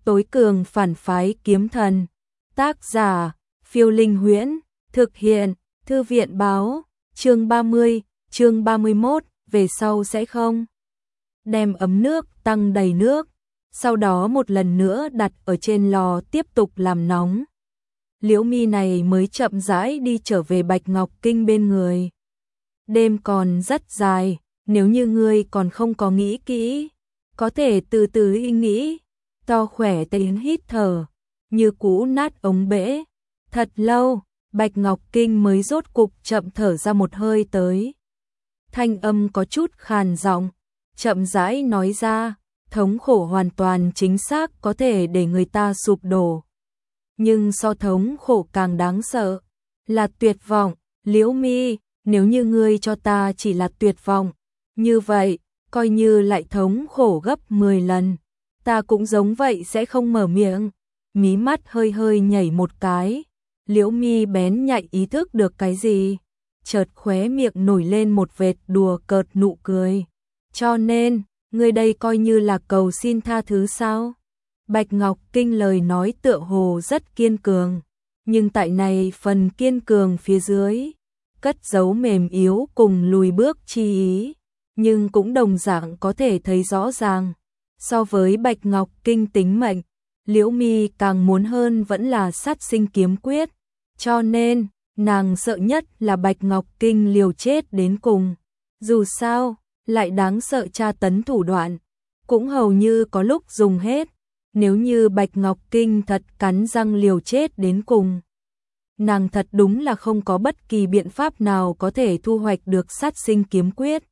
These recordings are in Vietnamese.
Tối cường phản phái kiếm thần. Tác giả, Phiêu Linh Huyễn. Thực hiện, Thư viện báo. Chương 30, chương 31, về sau sẽ không. Đem ấm nước tăng đầy nước, sau đó một lần nữa đặt ở trên lò tiếp tục làm nóng. Liễu Mi này mới chậm rãi đi trở về Bạch Ngọc Kinh bên người. Đêm còn rất dài, nếu như ngươi còn không có nghĩ kỹ, có thể từ từ nghĩ. To khỏe tiếng hít thở, như cũ nát ống bể. Thật lâu, Bạch Ngọc Kinh mới rốt cục chậm thở ra một hơi tới. Thanh âm có chút khàn giọng, chậm rãi nói ra, thống khổ hoàn toàn chính xác có thể để người ta sụp đổ. Nhưng so thống khổ càng đáng sợ, là tuyệt vọng. Liễu Mi, nếu như ngươi cho ta chỉ là tuyệt vọng, như vậy, coi như lại thống khổ gấp 10 lần, ta cũng giống vậy sẽ không mở miệng. Mí mắt hơi hơi nhảy một cái, Liễu Mi bén nhạy ý thức được cái gì, chợt khóe miệng nổi lên một vệt đùa cợt nụ cười. Cho nên, ngươi đây coi như là cầu xin tha thứ sao? Bạch Ngọc Kinh lời nói tựa hồ rất kiên cường, nhưng tại này phần kiên cường phía dưới, cất giấu mềm yếu cùng lùi bước chi ý, nhưng cũng đồng dạng có thể thấy rõ ràng. So với Bạch Ngọc Kinh tính mệnh, Liễu Mi càng muốn hơn vẫn là sát sinh kiếm quyết, cho nên, nàng sợ nhất là Bạch Ngọc Kinh liều chết đến cùng. Dù sao, lại đáng sợ tra tấn thủ đoạn, cũng hầu như có lúc dùng hết. Nếu như Bạch Ngọc Kinh thật cắn răng liều chết đến cùng, nàng thật đúng là không có bất kỳ biện pháp nào có thể thu hoạch được sát sinh kiếm quyết.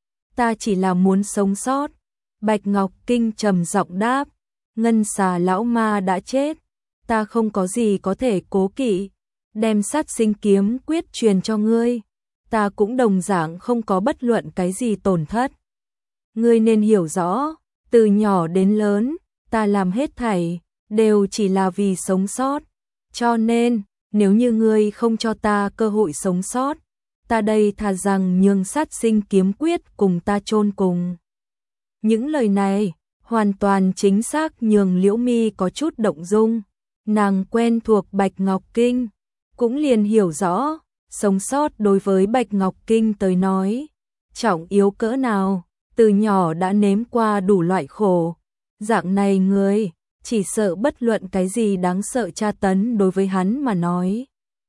Ta chỉ là muốn sống sót. Bạch Ngọc Kinh trầm giọng đáp, Ngân Xà lão ma đã chết, ta không có gì có thể cố kỵ, đem sát sinh kiếm quyết truyền cho ngươi, ta cũng đồng dạng không có bất luận cái gì tổn thất. Ngươi nên hiểu rõ, từ nhỏ đến lớn, ta làm hết thảy, đều chỉ là vì sống sót, cho nên, nếu như ngươi không cho ta cơ hội sống sót, ta đây thà rằng nhường sát sinh kiếm quyết cùng ta chôn cùng. Những lời này, hoàn toàn chính xác nhường Liễu Mi có chút động dung, nàng quen thuộc Bạch Ngọc Kinh, cũng liền hiểu rõ, sống sót đối với Bạch Ngọc Kinh tới nói, trọng yếu cỡ nào, từ nhỏ đã nếm qua đủ loại khổ. Dạng này người, chỉ sợ bất luận cái gì đáng sợ tra tấn đối với hắn mà nói,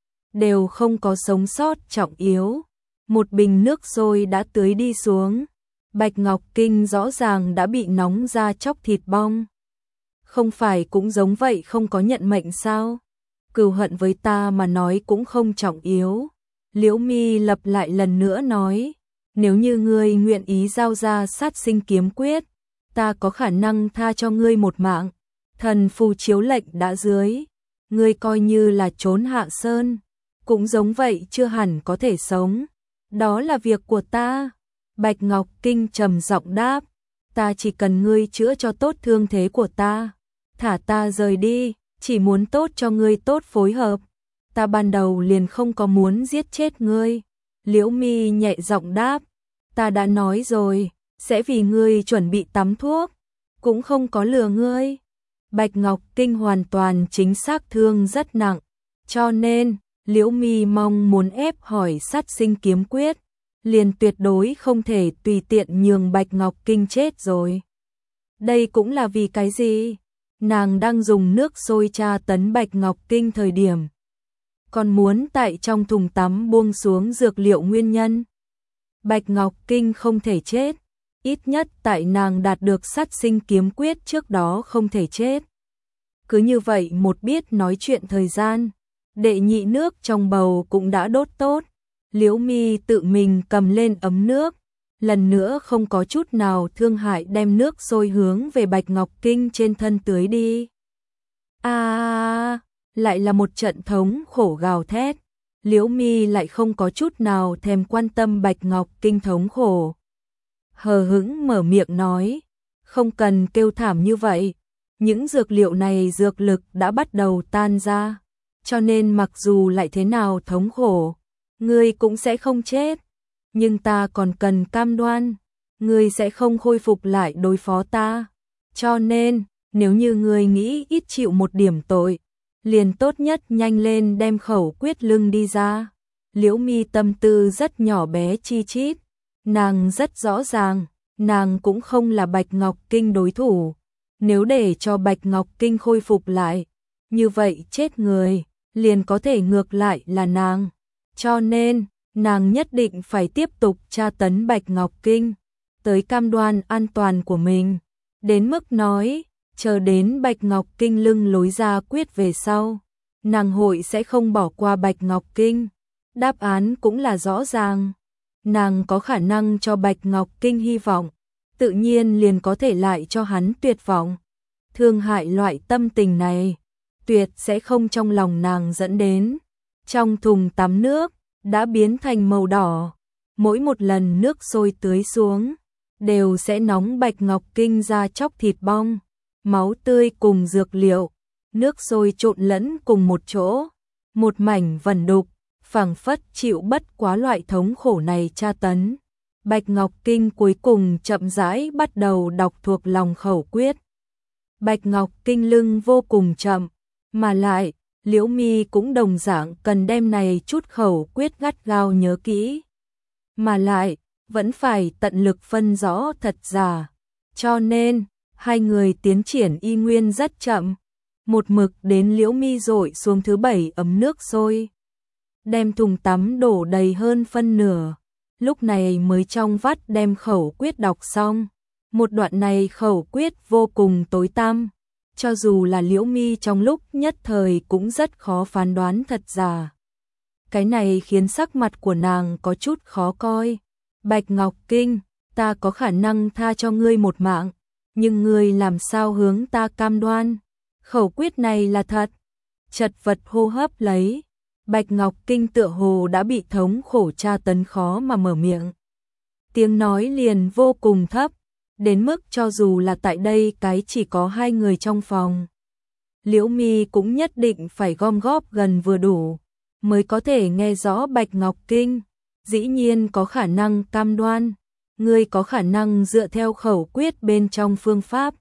đều không có sống sót trọng yếu. Một bình nước sôi đã tưới đi xuống, Bạch Ngọc Kinh rõ ràng đã bị nóng ra chóc thịt bong. Không phải cũng giống vậy không có nhận mệnh sao? Cừu hận với ta mà nói cũng không trọng yếu. Liễu Mi lặp lại lần nữa nói, nếu như ngươi nguyện ý giao ra sát sinh kiếm quyết, ta có khả năng tha cho ngươi một mạng. Thần phù chiếu lệnh đã dưới, ngươi coi như là trốn hạ sơn, cũng giống vậy chưa hẳn có thể sống. Đó là việc của ta. Bạch Ngọc Kinh trầm giọng đáp, ta chỉ cần ngươi chữa cho tốt thương thế của ta, thả ta rời đi, chỉ muốn tốt cho ngươi tốt phối hợp. Ta ban đầu liền không có muốn giết chết ngươi. Liễu Mi nhẹ giọng đáp, ta đã nói rồi, sẽ vì ngươi chuẩn bị tắm thuốc, cũng không có lừa ngươi. Bạch Ngọc Kinh hoàn toàn chính xác thương rất nặng, cho nên, Liễu Mi mong muốn ép hỏi sát sinh kiếm quyết, liền tuyệt đối không thể tùy tiện nhường Bạch Ngọc Kinh chết rồi. Đây cũng là vì cái gì? Nàng đang dùng nước sôi tra tấn Bạch Ngọc Kinh thời điểm, còn muốn tại trong thùng tắm buông xuống dược liệu nguyên nhân. Bạch Ngọc Kinh không thể chết, ít nhất tại nàng đạt được sát sinh kiếm quyết trước đó không thể chết. Cứ như vậy một biết nói chuyện thời gian, đệ nhị nước trong bầu cũng đã đốt tốt. Liễu Mi tự mình cầm lên ấm nước, lần nữa không có chút nào thương hại đem nước sôi hướng về Bạch Ngọc Kinh trên thân tưới đi. Lại là một trận thống khổ gào thét. Liễu Mi lại không có chút nào thèm quan tâm Bạch Ngọc Kinh thống khổ. Hờ hững mở miệng nói, không cần kêu thảm như vậy, những dược liệu này dược lực đã bắt đầu tan ra, cho nên mặc dù lại thế nào thống khổ, ngươi cũng sẽ không chết, nhưng ta còn cần cam đoan, ngươi sẽ không khôi phục lại đối phó ta, cho nên, nếu như ngươi nghĩ ít chịu một điểm tội, liền tốt nhất nhanh lên đem khẩu quyết lưng đi ra. Liễu Mi tâm tư rất nhỏ bé chi chít, nàng rất rõ ràng, nàng cũng không là Bạch Ngọc Kinh đối thủ. Nếu để cho Bạch Ngọc Kinh khôi phục lại, như vậy chết người, liền có thể ngược lại là nàng. Cho nên, nàng nhất định phải tiếp tục tra tấn Bạch Ngọc Kinh, tới cam đoan an toàn của mình. Đến mức nói, chờ đến Bạch Ngọc Kinh lưng lối ra quyết về sau, nàng hội sẽ không bỏ qua Bạch Ngọc Kinh. Đáp án cũng là rõ ràng. Nàng có khả năng cho Bạch Ngọc Kinh hy vọng, tự nhiên liền có thể lại cho hắn tuyệt vọng. Thương hại loại tâm tình này, tuyệt sẽ không trong lòng nàng dẫn đến. Trong thùng tắm nước, đã biến thành màu đỏ. Mỗi một lần nước sôi tưới xuống, đều sẽ nóng Bạch Ngọc Kinh ra chóc thịt bong, máu tươi cùng dược liệu. Nước sôi trộn lẫn cùng một chỗ, một mảnh vẩn đục, phảng phất chịu bất quá loại thống khổ này tra tấn. Bạch Ngọc Kinh cuối cùng chậm rãi bắt đầu đọc thuộc lòng khẩu quyết. Bạch Ngọc Kinh lưng vô cùng chậm, mà lại, Liễu Mi cũng đồng dạng cần đem này chút khẩu quyết gắt gao nhớ kỹ. Mà lại, vẫn phải tận lực phân rõ thật giả. Cho nên, hai người tiến triển y nguyên rất chậm. Một mực đến Liễu Mi dội xuống thứ 7 ấm nước sôi, đem thùng tắm đổ đầy hơn phân nửa, lúc này mới trong vắt đem khẩu quyết đọc xong. Một đoạn này khẩu quyết vô cùng tối tăm, cho dù là Liễu Mi trong lúc nhất thời cũng rất khó phán đoán thật giả. Cái này khiến sắc mặt của nàng có chút khó coi. Bạch Ngọc Kinh, ta có khả năng tha cho ngươi một mạng, nhưng ngươi làm sao hướng ta cam đoan? Khẩu quyết này là thật. Chật vật hô hấp lấy, Bạch Ngọc Kinh tựa hồ đã bị thống khổ tra tấn khó mà mở miệng. Tiếng nói liền vô cùng thấp, đến mức cho dù là tại đây cái chỉ có hai người trong phòng, Liễu Mi cũng nhất định phải gom góp gần vừa đủ, mới có thể nghe rõ Bạch Ngọc Kinh. Dĩ nhiên có khả năng cam đoan, ngươi có khả năng dựa theo khẩu quyết bên trong phương pháp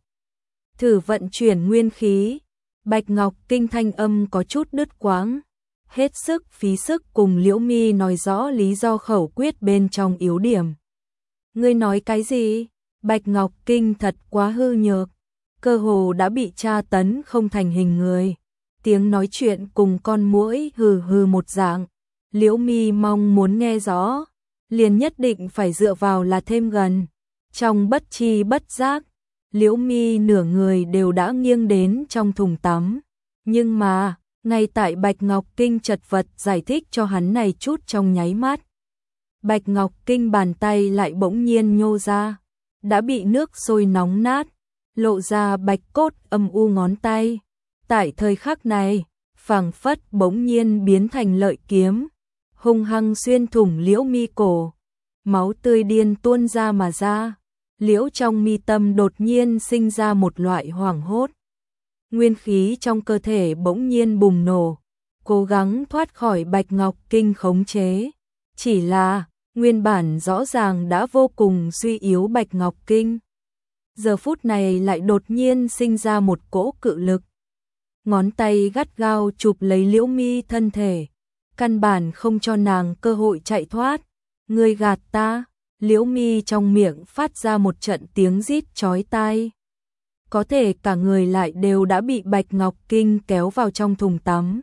thử vận chuyển nguyên khí. Bạch Ngọc Kinh thanh âm có chút đứt quãng, hết sức phí sức cùng Liễu Mi nói rõ lý do khẩu quyết bên trong yếu điểm. Ngươi nói cái gì? Bạch Ngọc Kinh thật quá hư nhược, cơ hồ đã bị tra tấn không thành hình người. Tiếng nói chuyện cùng con muỗi hừ hừ một dạng. Liễu Mi mong muốn nghe rõ, liền nhất định phải dựa vào là thêm gần. Trong bất chi bất giác, Liễu Mi nửa người đều đã nghiêng đến trong thùng tắm. Nhưng mà, ngay tại Bạch Ngọc Kinh chật vật giải thích cho hắn này chút trong nháy mắt, Bạch Ngọc Kinh bàn tay lại bỗng nhiên nhô ra, đã bị nước sôi nóng nát, lộ ra bạch cốt âm u ngón tay. Tại thời khắc này, phảng phất bỗng nhiên biến thành lợi kiếm, hung hăng xuyên thủng Liễu Mi cổ, máu tươi điên tuôn ra mà ra. Liễu trong mi tâm đột nhiên sinh ra một loại hoảng hốt. Nguyên khí trong cơ thể bỗng nhiên bùng nổ, cố gắng thoát khỏi Bạch Ngọc Kinh khống chế. Chỉ là, nguyên bản rõ ràng đã vô cùng suy yếu Bạch Ngọc Kinh, giờ phút này lại đột nhiên sinh ra một cỗ cự lực. Ngón tay gắt gao chụp lấy Liễu Mi thân thể, căn bản không cho nàng cơ hội chạy thoát. Ngươi gạt ta. Liễu Mi trong miệng phát ra một trận tiếng rít chói tai. Có thể cả người lại đều đã bị Bạch Ngọc Kinh kéo vào trong thùng tắm.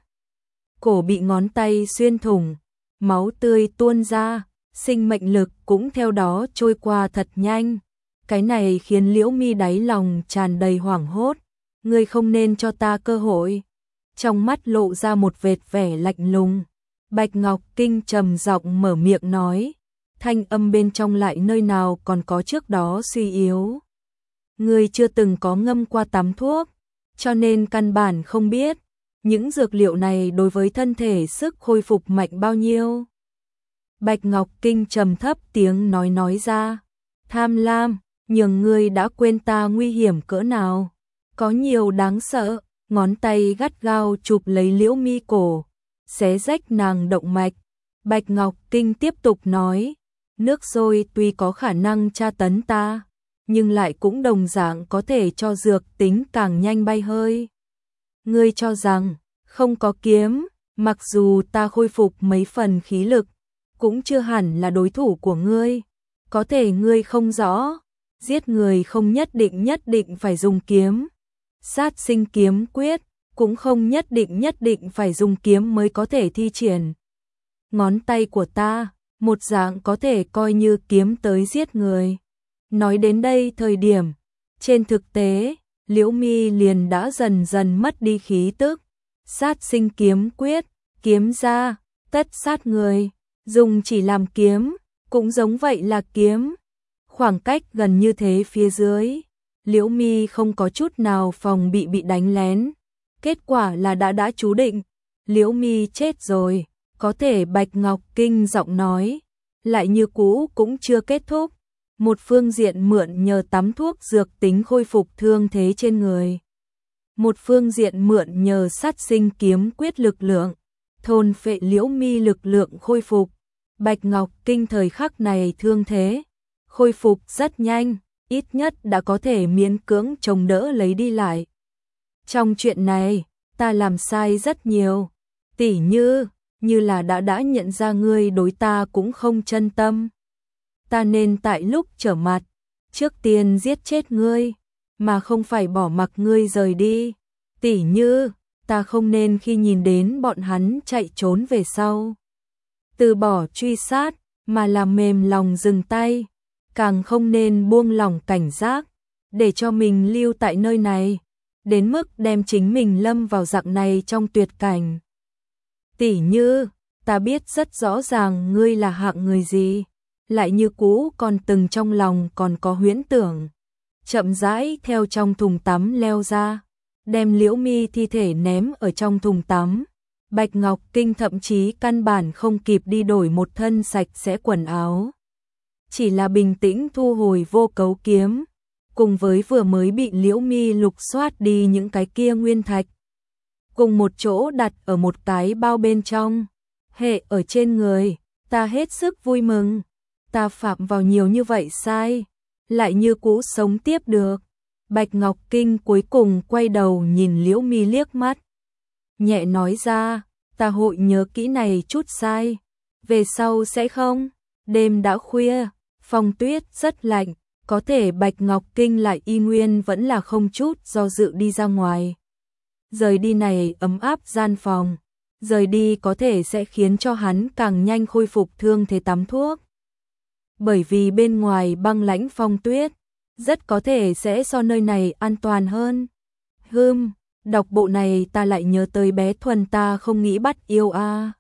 Cổ bị ngón tay xuyên thủng, máu tươi tuôn ra, sinh mệnh lực cũng theo đó trôi qua thật nhanh. Cái này khiến Liễu Mi đáy lòng tràn đầy hoảng hốt. Ngươi không nên cho ta cơ hội. Trong mắt lộ ra một vệt vẻ lạnh lùng. Bạch Ngọc Kinh trầm giọng mở miệng nói, thanh âm bên trong lại nơi nào còn có trước đó suy yếu. Ngươi chưa từng có ngâm qua tắm thuốc, cho nên căn bản không biết những dược liệu này đối với thân thể sức khôi phục mạnh bao nhiêu. Bạch Ngọc Kinh trầm thấp tiếng nói ra, tham lam, nhường ngươi đã quên ta nguy hiểm cỡ nào, có nhiều đáng sợ. Ngón tay gắt gao chụp lấy Liễu Mi cổ, xé rách nàng động mạch. Bạch Ngọc Kinh tiếp tục nói, nước sôi tuy có khả năng tra tấn ta, nhưng lại cũng đồng dạng có thể cho dược tính càng nhanh bay hơi. Ngươi cho rằng, không có kiếm, mặc dù ta khôi phục mấy phần khí lực, cũng chưa hẳn là đối thủ của ngươi. Có thể ngươi không rõ, giết người không nhất định phải dùng kiếm. Sát sinh kiếm quyết, cũng không nhất định phải dùng kiếm mới có thể thi triển. Ngón tay của ta, một dạng có thể coi như kiếm tới giết người. Nói đến đây thời điểm, trên thực tế, Liễu Mi liền đã dần dần mất đi khí tức. Sát sinh kiếm quyết, kiếm ra, tất sát người, dùng chỉ làm kiếm, cũng giống vậy là kiếm. Khoảng cách gần như thế phía dưới, Liễu Mi không có chút nào phòng bị đánh lén. Kết quả là đã chú định, Liễu Mi chết rồi, có thể Bạch Ngọc Kinh giọng nói, lại như cũ cũng chưa kết thúc. Một phương diện mượn nhờ tắm thuốc dược tính khôi phục thương thế trên người. Một phương diện mượn nhờ sát sinh kiếm quyết lực lượng, thôn phệ Liễu Mi lực lượng khôi phục. Bạch Ngọc Kinh thời khắc này thương thế, khôi phục rất nhanh, ít nhất đã có thể miễn cưỡng chống đỡ lấy đi lại. Trong chuyện này, ta làm sai rất nhiều, tỉ như là đã nhận ra ngươi đối ta cũng không chân tâm. Ta nên tại lúc trở mặt, trước tiên giết chết ngươi, mà không phải bỏ mặc ngươi rời đi. Tỉ như, ta không nên khi nhìn đến bọn hắn chạy trốn về sau, từ bỏ truy sát, mà làm mềm lòng dừng tay. Càng không nên buông lỏng cảnh giác, để cho mình lưu tại nơi này, đến mức đem chính mình lâm vào dạng này trong tuyệt cảnh. Tỉ như, ta biết rất rõ ràng ngươi là hạng người gì, lại như cũ còn từng trong lòng còn có huyễn tưởng. Chậm rãi theo trong thùng tắm leo ra, đem Liễu Mi thi thể ném ở trong thùng tắm. Bạch Ngọc Kinh thậm chí căn bản không kịp đi đổi một thân sạch sẽ quần áo. Chỉ là bình tĩnh thu hồi vô cấu kiếm, cùng với vừa mới bị Liễu Mi lục soát đi những cái kia nguyên thạch, cùng một chỗ đặt ở một cái bao bên trong. Hệ ở trên người, ta hết sức vui mừng. Ta phạm vào nhiều như vậy sai, lại như cũ sống tiếp được. Bạch Ngọc Kinh cuối cùng quay đầu nhìn Liễu Mi liếc mắt, nhẹ nói ra, ta hội nhớ kỹ này chút sai, về sau sẽ không. Đêm đã khuya, phong tuyết rất lạnh, có thể Bạch Ngọc Kinh lại y nguyên vẫn là không chút do dự đi ra ngoài. Rời đi này ấm áp gian phòng, rời đi có thể sẽ khiến cho hắn càng nhanh khôi phục thương thế tắm thuốc. Bởi vì bên ngoài băng lãnh phong tuyết, rất có thể sẽ so nơi này an toàn hơn. Đọc bộ này ta lại nhớ tới bé Thuần ta không nghĩ bắt yêu a.